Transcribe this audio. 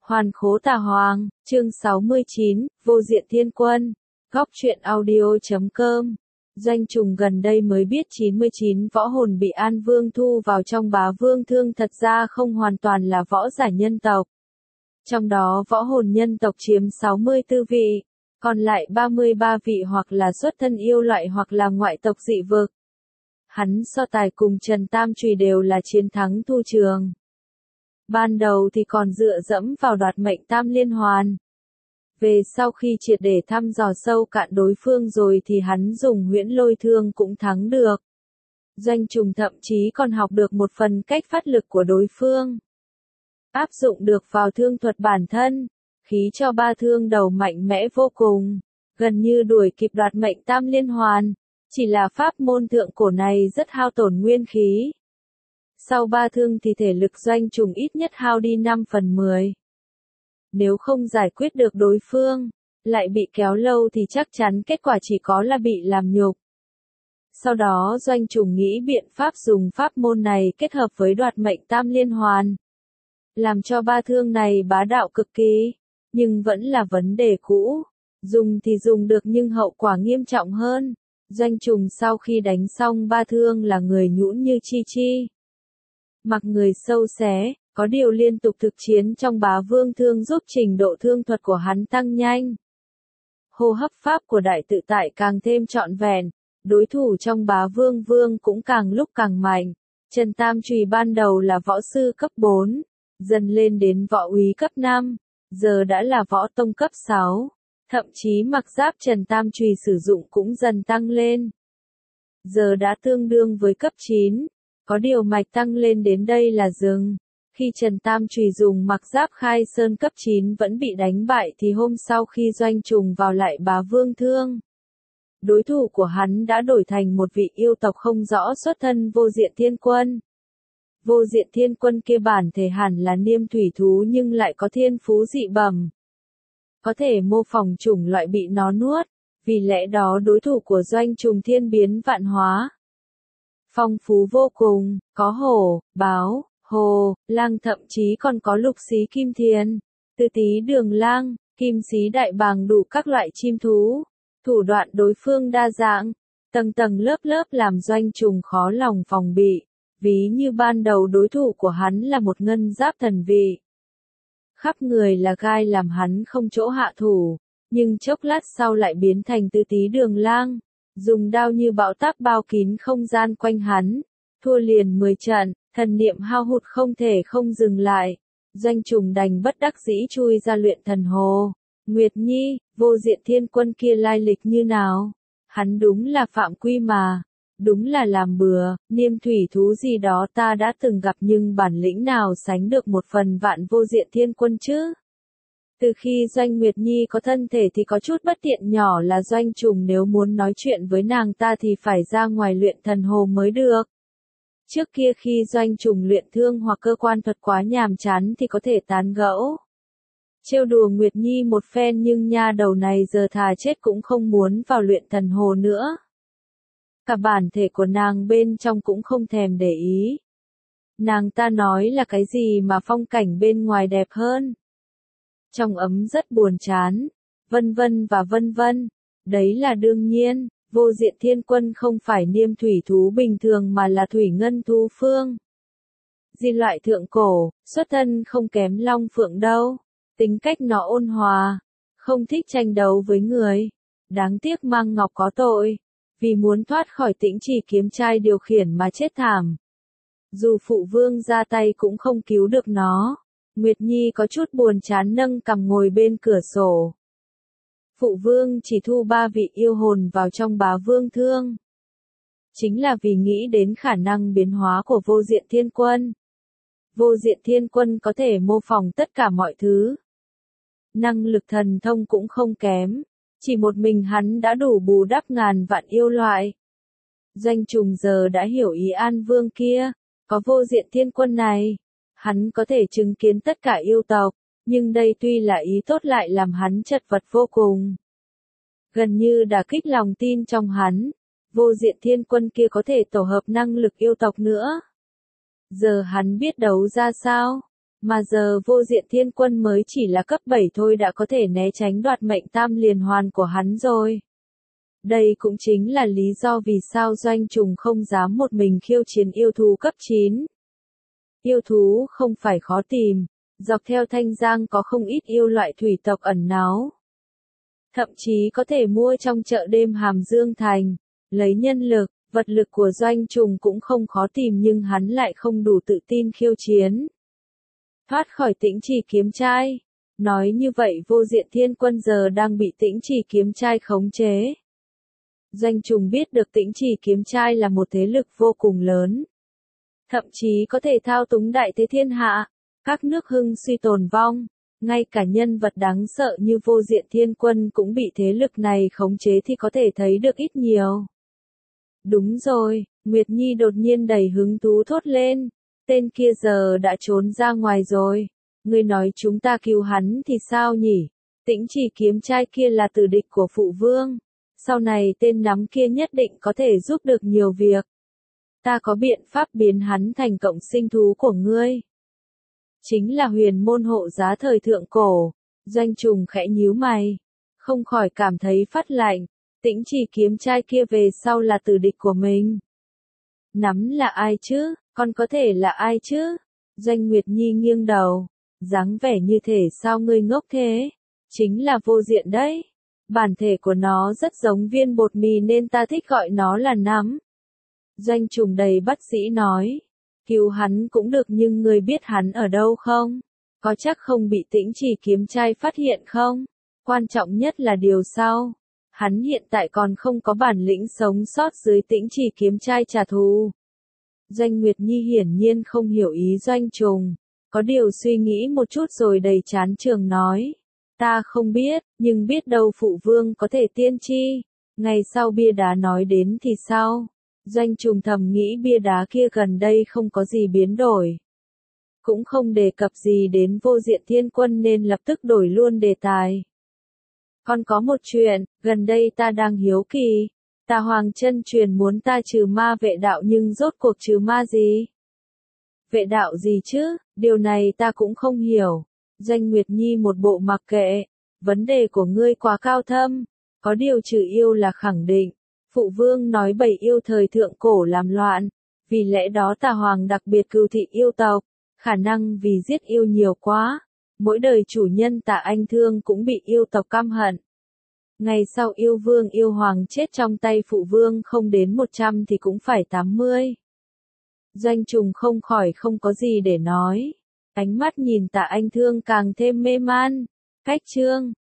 Hoàn khố tà hoàng, chương 69, vô diện thiên quân. Góc truyện audio.com. Doanh Trùng gần đây mới biết 99 võ hồn bị An Vương thu vào trong Bá Vương Thương thật ra không hoàn toàn là võ giả nhân tộc. Trong đó võ hồn nhân tộc chiếm 64 vị, còn lại 33 vị hoặc là xuất thân yêu loại hoặc là ngoại tộc dị vực. Hắn so tài cùng Trần Tam Trùy đều là chiến thắng thu trường. Ban đầu thì còn dựa dẫm vào đoạt mệnh tam liên hoàn. Về sau khi triệt để thăm dò sâu cạn đối phương rồi thì hắn dùng huyễn lôi thương cũng thắng được. Doanh Trùng thậm chí còn học được một phần cách phát lực của đối phương. Áp dụng được vào thương thuật bản thân, khí cho ba thương đầu mạnh mẽ vô cùng, gần như đuổi kịp đoạt mệnh tam liên hoàn. Chỉ là pháp môn thượng cổ này rất hao tổn nguyên khí. Sau ba thương thì thể lực Doanh Trùng ít nhất hao đi 5/10. Nếu không giải quyết được đối phương, lại bị kéo lâu thì chắc chắn kết quả chỉ có là bị làm nhục. Sau đó Doanh Trùng nghĩ biện pháp dùng pháp môn này kết hợp với đoạt mệnh tam liên hoàn. Làm cho ba thương này bá đạo cực kỳ, nhưng vẫn là vấn đề cũ. Dùng thì dùng được nhưng hậu quả nghiêm trọng hơn. Doanh Trùng sau khi đánh xong ba thương là người nhũn như chi chi. Mặc người sâu xé, có điều liên tục thực chiến trong Bá Vương Thương giúp trình độ thương thuật của hắn tăng nhanh. Hô hấp pháp của đại tự tại càng thêm trọn vẹn, đối thủ trong Bá Vương Vương cũng càng lúc càng mạnh. Trần Tam Trùy ban đầu là võ sư cấp 4, dần lên đến võ úy cấp 5, giờ đã là võ tông cấp 6. Thậm chí mặc giáp Trần Tam Trùy sử dụng cũng dần tăng lên. Giờ đã tương đương với cấp 9, có điều mạch tăng lên đến đây là dừng. Khi Trần Tam Trùy dùng mặc giáp Khai Sơn cấp 9 vẫn bị đánh bại thì hôm sau khi Doanh Trùng vào lại Bá Vương Thương. Đối thủ của hắn đã đổi thành một vị yêu tộc không rõ xuất thân Vô Diện Thiên Quân. Vô Diện Thiên Quân kia bản thể hẳn là niêm thủy thú nhưng lại có thiên phú dị bẩm. Có thể mô phỏng chủng loại bị nó nuốt, vì lẽ đó đối thủ của Doanh Trùng thiên biến vạn hóa. Phong phú vô cùng, có hổ, báo, hồ, lang thậm chí còn có lục xí kim thiền, tư tí đường lang, kim xí đại bàng đủ các loại chim thú. Thủ đoạn đối phương đa dạng, tầng tầng lớp lớp làm Doanh Trùng khó lòng phòng bị, ví như ban đầu đối thủ của hắn là một ngân giáp thần vị. Khắp người là gai làm hắn không chỗ hạ thủ, nhưng chốc lát sau lại biến thành tư tí đường lang, dùng đao như bão táp bao kín không gian quanh hắn, thua liền 10 trận, thần niệm hao hụt không thể không dừng lại. Doanh Trùng đành bất đắc dĩ chui ra luyện thần hồ. Nguyệt Nhi, Vô Diện Thiên Quân kia lai lịch như nào? Hắn đúng là phạm quy mà. Đúng là làm bừa, niêm thủy thú gì đó ta đã từng gặp nhưng bản lĩnh nào sánh được một phần vạn Vô Diện Thiên Quân chứ? Từ khi Doanh Nguyệt Nhi có thân thể thì có chút bất tiện nhỏ là Doanh Trùng nếu muốn nói chuyện với nàng ta thì phải ra ngoài luyện thần hồ mới được. Trước kia khi Doanh Trùng luyện thương hoặc cơ quan thuật quá nhàm chán thì có thể tán gẫu. Trêu đùa Nguyệt Nhi một phen nhưng nha đầu này giờ thà chết cũng không muốn vào luyện thần hồ nữa. Cả bản thể của nàng bên trong cũng không thèm để ý. Nàng ta nói là cái gì mà phong cảnh bên ngoài đẹp hơn. Trong ấm rất buồn chán, vân vân và vân vân. Đấy là đương nhiên, Vô Diện Thiên Quân không phải niêm thủy thú bình thường mà là thủy ngân thú phương. Di loại thượng cổ, xuất thân không kém long phượng đâu. Tính cách nó ôn hòa, không thích tranh đấu với người. Đáng tiếc Mang Ngọc có tội, vì muốn thoát khỏi Tĩnh Trì kiếm trai điều khiển mà chết thảm. Dù phụ vương ra tay cũng không cứu được nó. Nguyệt Nhi có chút buồn chán nâng cằm ngồi bên cửa sổ. Phụ vương chỉ thu 3 vị yêu hồn vào trong Bá Vương Thương. Chính là vì nghĩ đến khả năng biến hóa của Vô Diện Thiên Quân. Vô Diện Thiên Quân có thể mô phỏng tất cả mọi thứ. Năng lực thần thông cũng không kém. Chỉ một mình hắn đã đủ bù đắp ngàn vạn yêu loại. Doanh Trùng giờ đã hiểu ý An Vương kia. Có Vô Diện Thiên Quân này, hắn có thể chứng kiến tất cả yêu tộc. Nhưng đây tuy là ý tốt lại làm hắn chật vật vô cùng. Gần như đả kích lòng tin trong hắn. Vô Diện Thiên Quân kia có thể tổ hợp năng lực yêu tộc nữa. Giờ hắn biết đấu ra sao? Mà giờ Vô Diện Thiên Quân mới chỉ là cấp 7 thôi đã có thể né tránh đoạt mệnh tam liền hoàn của hắn rồi. Đây cũng chính là lý do vì sao Doanh Trùng không dám một mình khiêu chiến yêu thú cấp 9. Yêu thú không phải khó tìm, dọc theo Thanh Giang có không ít yêu loại thủy tộc ẩn náu. Thậm chí có thể mua trong chợ đêm Hàm Dương Thành, lấy nhân lực, vật lực của Doanh Trùng cũng không khó tìm nhưng hắn lại không đủ tự tin khiêu chiến. Thoát khỏi Tĩnh Trì kiếm trai. Nói như vậy Vô Diện Thiên Quân giờ đang bị Tĩnh Trì kiếm trai khống chế. Doanh Trùng biết được Tĩnh Trì kiếm trai là một thế lực vô cùng lớn. Thậm chí có thể thao túng đại thế thiên hạ, các nước hưng suy tồn vong, ngay cả nhân vật đáng sợ như Vô Diện Thiên Quân cũng bị thế lực này khống chế thì có thể thấy được ít nhiều. Đúng rồi, Nguyệt Nhi đột nhiên đầy hứng thú thốt lên, tên kia giờ đã trốn ra ngoài rồi, ngươi nói chúng ta cứu hắn thì sao nhỉ? Tĩnh Trì kiếm trai kia là tử địch của phụ vương, sau này tên nắm kia nhất định có thể giúp được nhiều việc. Ta có biện pháp biến hắn thành cộng sinh thú của ngươi. Chính là huyền môn hộ giá thời thượng cổ. Doanh Trùng khẽ nhíu mày, không khỏi cảm thấy phát lạnh. Tĩnh Trì kiếm trai kia về sau là tử địch của mình. Nắm là ai chứ? Còn có thể là ai chứ? Doanh Nguyệt Nhi nghiêng đầu, dáng vẻ như thể sao ngươi ngốc thế? Chính là Vô Diện đấy. Bản thể của nó rất giống viên bột mì nên ta thích gọi nó là nắm. Doanh Trùng đầy bất dĩ nói. Cứu hắn cũng được nhưng ngươi biết hắn ở đâu không? Có chắc không bị Tĩnh Trì kiếm trai phát hiện không? Quan trọng nhất là điều sau. Hắn hiện tại còn không có bản lĩnh sống sót dưới Tĩnh Trì kiếm trai trả thù. Doanh Nguyệt Nhi hiển nhiên không hiểu ý Doanh Trùng. Có điều suy nghĩ một chút rồi đầy chán trường nói. Ta không biết, nhưng biết đâu phụ vương có thể tiên tri. Ngày sau bia đá nói đến thì sao? Doanh Trùng thầm nghĩ bia đá kia gần đây không có gì biến đổi. Cũng không đề cập gì đến Vô Diện Thiên Quân nên lập tức đổi luôn đề tài. Còn có một chuyện, gần đây ta đang hiếu kỳ. Tà Hoàng chân truyền muốn ta trừ ma vệ đạo nhưng rốt cuộc trừ ma gì? Vệ đạo gì chứ? Điều này ta cũng không hiểu. Doanh Nguyệt Nhi một bộ mặc kệ. Vấn đề của ngươi quá cao thâm. Có điều trừ yêu là khẳng định. Phụ vương nói bầy yêu thời thượng cổ làm loạn. Vì lẽ đó Tà Hoàng đặc biệt cừu thị yêu tộc. Khả năng vì giết yêu nhiều quá. Mỗi đời chủ nhân Tà Anh Thương cũng bị yêu tộc căm hận. Ngày sau yêu vương yêu hoàng chết trong tay phụ vương không đến 100 thì cũng phải 80. Doanh Trùng không khỏi không có gì để nói. Ánh mắt nhìn Tà Anh Thương càng thêm mê man. Cách chương